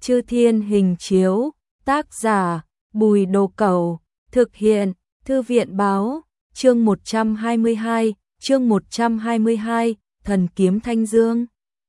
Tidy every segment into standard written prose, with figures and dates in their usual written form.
Chư Thiên Hình Chiếu, tác giả, Bùi Đồ Cẩu, thực hiện, Thư viện báo, chương 122, Thần Kiếm Thanh Dương.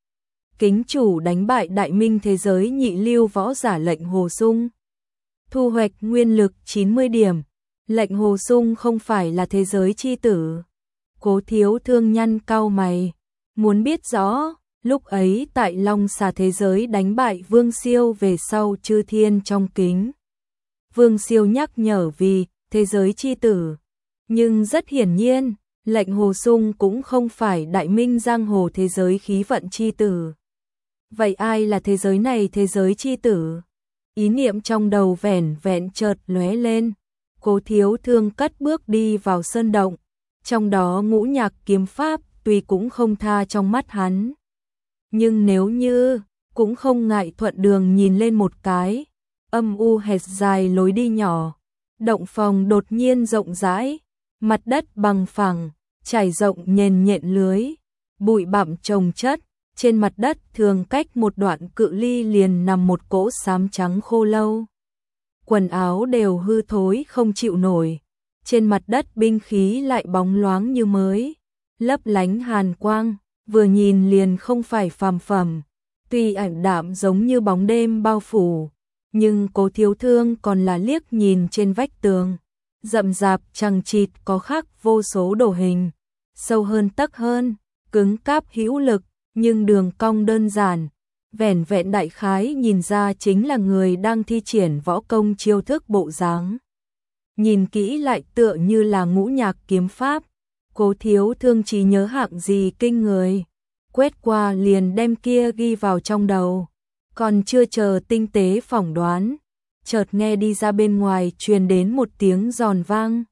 Kính chủ đánh bại đại minh thế giới nhị lưu võ giả Lệnh Hồ Sung. Thu hoạch nguyên lực 90 điểm. Lệnh Hồ Sung không phải là thế giới chi tử. Cố Thiếu Thương nhăn cau mày, muốn biết rõ, lúc ấy tại Long Xà thế giới đánh bại Vương Siêu về sau chư thiên trong kính. Vương Siêu nhắc nhở vì thế giới chi tử, nhưng rất hiển nhiên, Lệnh Hồ Sung cũng không phải đại minh giang hồ thế giới khí vận chi tử. Vậy ai là thế giới này thế giới chi tử? Ý niệm trong đầu vẻn vẹn chợt lóe lên. Cố Thiếu Thương cất bước đi vào sơn động, trong đó ngũ nhạc kiếm pháp tuy cũng không tha trong mắt hắn. Nhưng nếu như, cũng không ngại thuận đường nhìn lên một cái, âm u hẹp dài lối đi nhỏ, động phòng đột nhiên rộng rãi, mặt đất bằng phẳng, trải rộng nhền nhện lưới, bụi bặm chồng chất, trên mặt đất thường cách một đoạn cự ly liền nằm một cỗ xám trắng khô lâu. Quần áo đều hư thối không chịu nổi, trên mặt đất binh khí lại bóng loáng như mới, lấp lánh hàn quang, vừa nhìn liền không phải phàm phẩm, tuy ảm đạm giống như bóng đêm bao phủ, nhưng Cố Thiếu Thương còn là liếc nhìn trên vách tường, rậm rạp chằng chịt có khắc vô số đồ hình, sâu hơn tấc hơn, cứng cáp hữu lực, nhưng đường cong đơn giản, vẻn vẹn đại khái nhìn ra chính là người đang thi triển võ công chiêu thức bộ dáng. Nhìn kỹ lại tựa như là ngũ nhạc kiếm pháp, Cố Thiếu Thương trí nhớ hạng gì kinh người, quét qua liền đem kia ghi vào trong đầu, còn chưa chờ tinh tế phỏng đoán, chợt nghe đi ra bên ngoài truyền đến một tiếng giòn vang.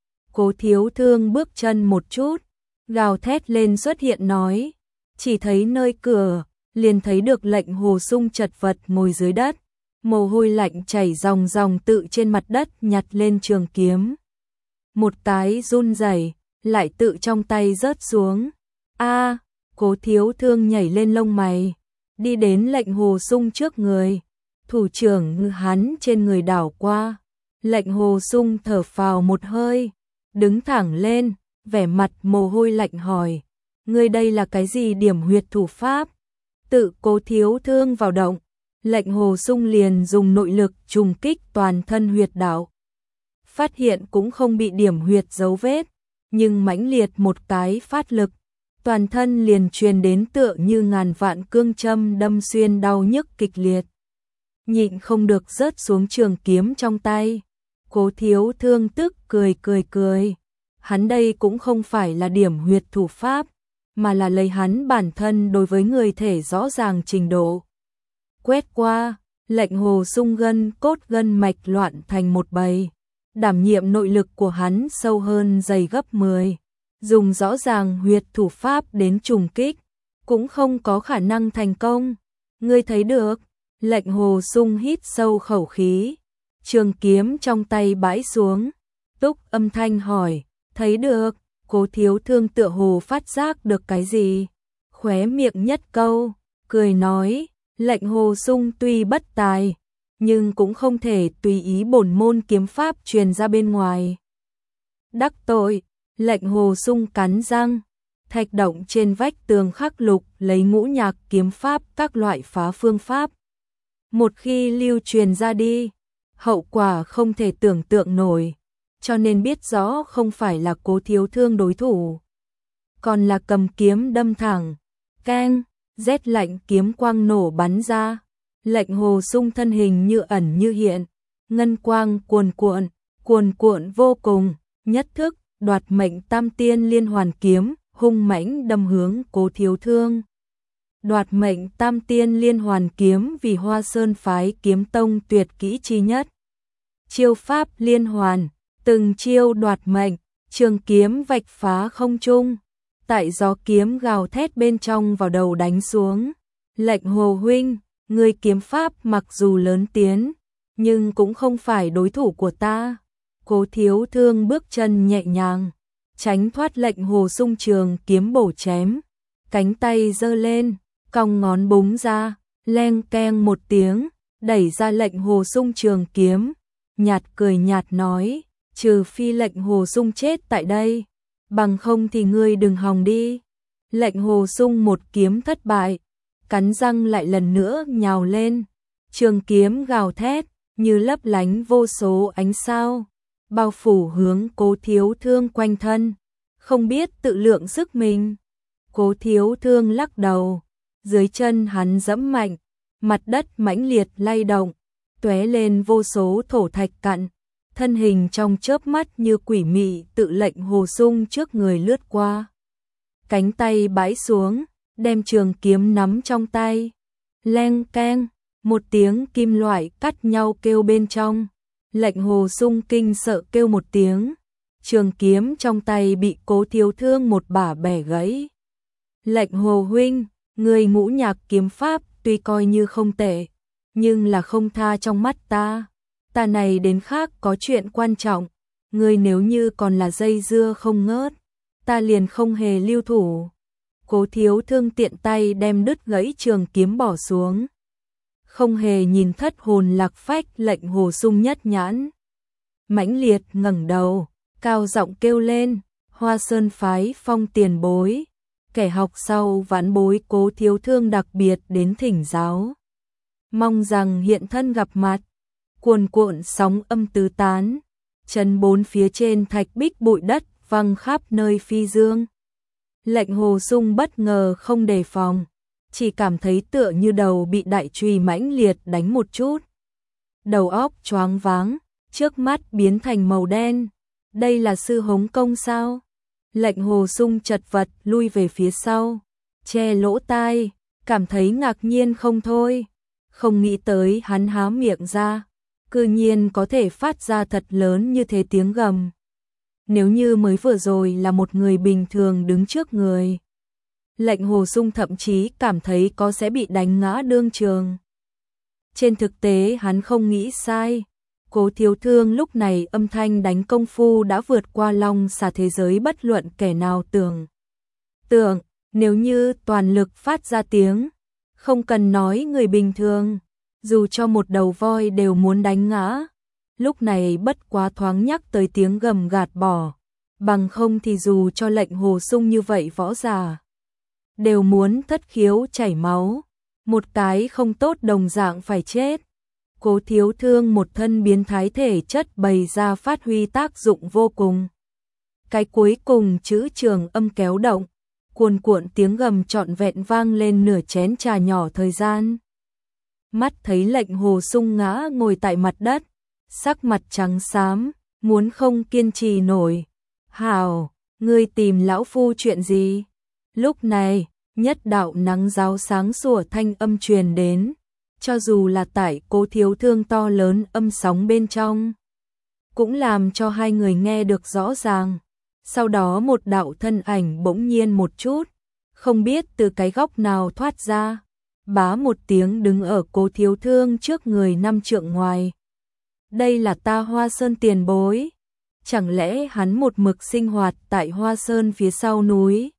Cố Thiếu Thương bước chân một chút, gào thét lên xuất hiện nói, chỉ thấy nơi cửa, liền thấy được Lệnh Hồ Sung chật vật ngồi dưới đất, mồ hôi lạnh chảy ròng ròng tự trên mặt đất nhặt lên trường kiếm. Một cái run rẩy, lại tự trong tay rớt xuống. A, Cố Thiếu Thương nhảy lên lông mày, đi đến Lệnh Hồ Sung trước người, thủ trưởng hắn trên người đảo qua. Lệnh Hồ Sung thở phào một hơi, đứng thẳng lên, vẻ mặt mồ hôi lạnh hỏi, ngươi đây là cái gì điểm huyệt thủ pháp? Tự Cố Thiếu Thương vào động, Lệnh Hồ Sung liền dùng nội lực trùng kích toàn thân huyệt đạo. Phát hiện cũng không bị điểm huyệt dấu vết, nhưng mãnh liệt một cái phát lực, toàn thân liền truyền đến tựa như ngàn vạn cương châm đâm xuyên đau nhức kịch liệt. Nhịn không được rớt xuống trường kiếm trong tay. Cố Thiếu Thương tức cười. Hắn đây cũng không phải là điểm huyệt thủ pháp, mà là lấy hắn bản thân đối với người thể rõ ràng trình độ. Quét qua, Lệnh Hồ Sung gân cốt gân mạch loạn thành một bầy. Đảm nhiệm nội lực của hắn sâu hơn dày gấp 10. Dùng rõ ràng huyệt thủ pháp đến trùng kích, cũng không có khả năng thành công. Ngươi thấy được, Lệnh Hồ Sung hít sâu khẩu khí, trường kiếm trong tay bãi xuống, túc âm thanh hỏi, thấy được. Cố Thiếu Thương tựa hồ phát giác được cái gì, khóe miệng nhất câu, cười nói, Lệnh Hồ Sung tuy bất tài, nhưng cũng không thể tùy ý bổn môn kiếm pháp truyền ra bên ngoài. Đắc tội, Lệnh Hồ Sung cắn răng, thạch động trên vách tường khắc lục lấy ngũ nhạc kiếm pháp các loại phá phương pháp. Một khi lưu truyền ra đi, hậu quả không thể tưởng tượng nổi, cho nên biết rõ không phải là Cố Thiếu Thương đối thủ. Còn là cầm kiếm đâm thẳng, keng, rét lạnh kiếm quang nổ bắn ra. Lệnh Hồ Sung thân hình như ẩn như hiện, ngân quang cuồn cuộn vô cùng, nhất thức, đoạt mệnh tam tiên liên hoàn kiếm, hung mãnh đâm hướng Cố Thiếu Thương. Đoạt mệnh tam tiên liên hoàn kiếm vì Hoa Sơn phái kiếm tông tuyệt kỹ chi nhất. Chiêu pháp liên hoàn, từng chiêu đoạt mệnh, trường kiếm vạch phá không trung, tại gió kiếm gào thét bên trong vào đầu đánh xuống. Lệnh Hồ huynh, người kiếm pháp mặc dù lớn tiến, nhưng cũng không phải đối thủ của ta. Cố Thiếu Thương bước chân nhẹ nhàng, tránh thoát Lệnh Hồ Sung trường kiếm bổ chém, cánh tay giơ lên, cong ngón búng ra, leng keng một tiếng, đẩy ra lệnh Hồ Sung trường kiếm, nhạt cười nhạt nói, trừ phi lệnh Hồ Sung chết tại đây, bằng không thì ngươi đừng hòng đi. Lệnh Hồ Sung một kiếm thất bại, cắn răng lại lần nữa nhào lên, trường kiếm gào thét, như lấp lánh vô số ánh sao, bao phủ hướng Cố Thiếu Thương quanh thân, không biết tự lượng sức mình. Cố Thiếu Thương lắc đầu, dưới chân hắn giẫm mạnh, mặt đất mãnh liệt lay động, tóe lên vô số thổ thạch cặn, thân hình trong chớp mắt như quỷ mị tự lệnh Hồ Sung trước người lướt qua. Cánh tay bãi xuống, đem trường kiếm nắm trong tay. Leng keng, một tiếng kim loại cắt nhau kêu bên trong. Lệnh Hồ Sung kinh sợ kêu một tiếng. Trường kiếm trong tay bị Cố Thiếu Thương một bả bẻ gãy. Lệnh Hồ huynh, người ngũ nhạc kiếm pháp tuy coi như không tệ, nhưng là không tha trong mắt ta. Ta này đến khác có chuyện quan trọng, người nếu như còn là dây dưa không ngớt, ta liền không hề lưu thủ. Cố Thiếu Thương tiện tay đem đứt gãy trường kiếm bỏ xuống. Không hề nhìn thất hồn lạc phách lệnh Hồ Sung nhất nhãn. Mãnh liệt ngẩng đầu, cao giọng kêu lên, Hoa Sơn phái Phong tiền bối. Kẻ học sau vãn bối Cố Thiếu Thương đặc biệt đến thỉnh giáo. Mong rằng hiện thân gặp mặt. Cuồn cuộn sóng âm tứ tán, chân bốn phía trên thạch bích bụi đất văng khắp nơi phi dương. Lệnh Hồ Sung bất ngờ không đề phòng, chỉ cảm thấy tựa như đầu bị đại chùy mãnh liệt đánh một chút. Đầu óc choáng váng, trước mắt biến thành màu đen. Đây là sư hống công sao? Lệnh Hồ Sung chật vật lui về phía sau, che lỗ tai, cảm thấy ngạc nhiên không thôi. Không nghĩ tới hắn há miệng ra, cư nhiên có thể phát ra thật lớn như thế tiếng gầm. Nếu như mới vừa rồi là một người bình thường đứng trước người, lệnh Hồ Sung thậm chí cảm thấy có sẽ bị đánh ngã đương trường. Trên thực tế hắn không nghĩ sai. Cố Thiếu Thương lúc này âm thanh đánh công phu đã vượt qua long xà thế giới bất luận kẻ nào tưởng. Nếu như toàn lực phát ra tiếng, không cần nói người bình thường, dù cho một đầu voi đều muốn đánh ngã. Lúc này bất quá thoáng nhắc tới tiếng gầm gạt bỏ, bằng không thì dù cho lệnh Hồ Sung như vậy võ giả đều muốn thất khiếu chảy máu, một cái không tốt đồng dạng phải chết. Cố Thiếu Thương một thân biến thái thể chất bày ra phát huy tác dụng vô cùng. Cái cuối cùng chữ trường âm kéo động, cuồn cuộn tiếng gầm trọn vẹn vang lên nửa chén trà nhỏ thời gian. Mắt thấy lệnh Hồ Sung ngã ngồi tại mặt đất, sắc mặt trắng xám, muốn không kiên trì nổi. Hảo, ngươi tìm lão phu chuyện gì? Lúc này, nhất đạo nắng giáo sáng sủa thanh âm truyền đến, cho dù là tại Cố Thiếu Thương to lớn âm sóng bên trong, cũng làm cho hai người nghe được rõ ràng. Sau đó một đạo thân ảnh bỗng nhiên một chút, không biết từ cái góc nào thoát ra, bá một tiếng đứng ở Cố Thiếu Thương trước người 5 trượng ngoài. Đây là ta Hoa Sơn tiền bối. Chẳng lẽ hắn một mực sinh hoạt tại Hoa Sơn phía sau núi?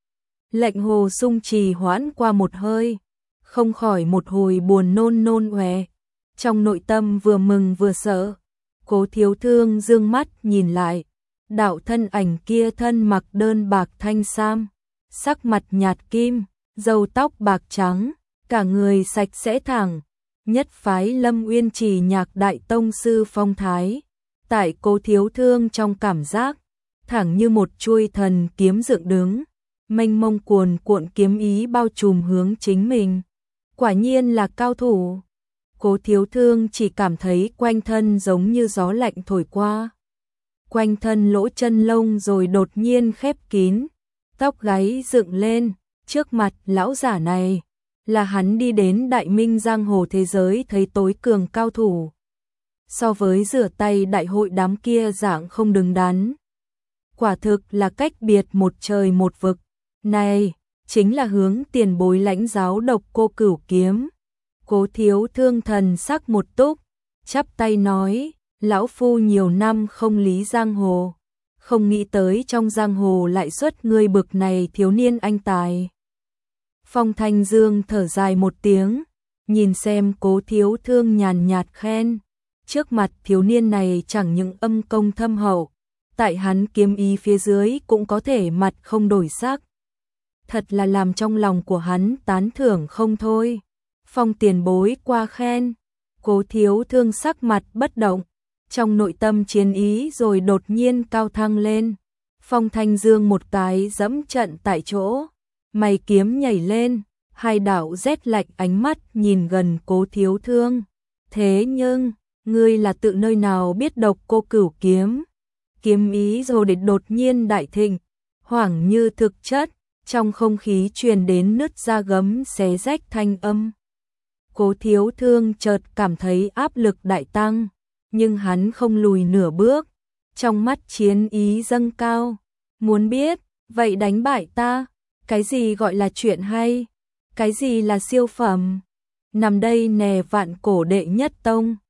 Lệnh Hồ Sung trì hoãn qua một hơi, không khỏi một hồi buồn nôn òe, trong nội tâm vừa mừng vừa sợ. Cố Thiếu Thương dương mắt nhìn lại, đạo thân ảnh kia thân mặc đơn bạc thanh sam, sắc mặt nhạt kim, râu tóc bạc trắng, cả người sạch sẽ thẳng, nhất phái Lâm Uyên Trì Nhạc đại tông sư phong thái. Tại Cố Thiếu Thương trong cảm giác, thẳng như một chuôi thần kiếm dựng đứng, mênh mông cuồn cuộn kiếm ý bao trùm hướng chính mình. Quả nhiên là cao thủ. Cố Thiếu Thương chỉ cảm thấy quanh thân giống như gió lạnh thổi qua. Quanh thân lỗ chân lông rồi đột nhiên khép kín, tóc gáy dựng lên, trước mặt lão giả này là hắn đi đến Đại Minh giang hồ thế giới thấy tối cường cao thủ. So với rửa tay đại hội đám kia dạng không đứng đắn, quả thực là cách biệt một trời một vực. Này, chính là hướng tiền bối lãnh giáo Độc Cô Cửu kiếm. Cố Thiếu Thương thần sắc một túc, chắp tay nói, lão phu nhiều năm không lý giang hồ, không nghĩ tới trong giang hồ lại xuất ngươi bực này thiếu niên anh tài. Phong Thanh Dương thở dài một tiếng, Nhìn xem Cố Thiếu Thương nhàn nhạt khen, trước mặt thiếu niên này chẳng những âm công thâm hậu, tại hắn kiếm ý phía dưới cũng có thể mặt không đổi sắc. Thật là làm trong lòng của hắn tán thưởng không thôi. Phong tiền bối qua khen, Cố Thiếu Thương sắc mặt bất động, trong nội tâm chiến ý rồi đột nhiên cao thăng lên. Phong Thanh Dương một cái dẫm trận tại chỗ, mày kiếm nhảy lên, hai đạo rét lạnh ánh mắt nhìn gần Cố Thiếu Thương. Thế nhưng, ngươi là tự nơi nào biết độc cô cửu kiếm? Kiếm ý rồi để đột nhiên đại thịnh, hoảng như thực chất, trong không khí truyền đến nứt da gấm xé rách thanh âm. Cố Thiếu Thương chợt cảm thấy áp lực đại tăng, nhưng hắn không lùi nửa bước, trong mắt chiến ý dâng cao. Muốn biết, vậy đánh bại ta, cái gì gọi là chuyện hay? Cái gì là siêu phẩm? Nằm đây nè vạn cổ đệ nhất tông.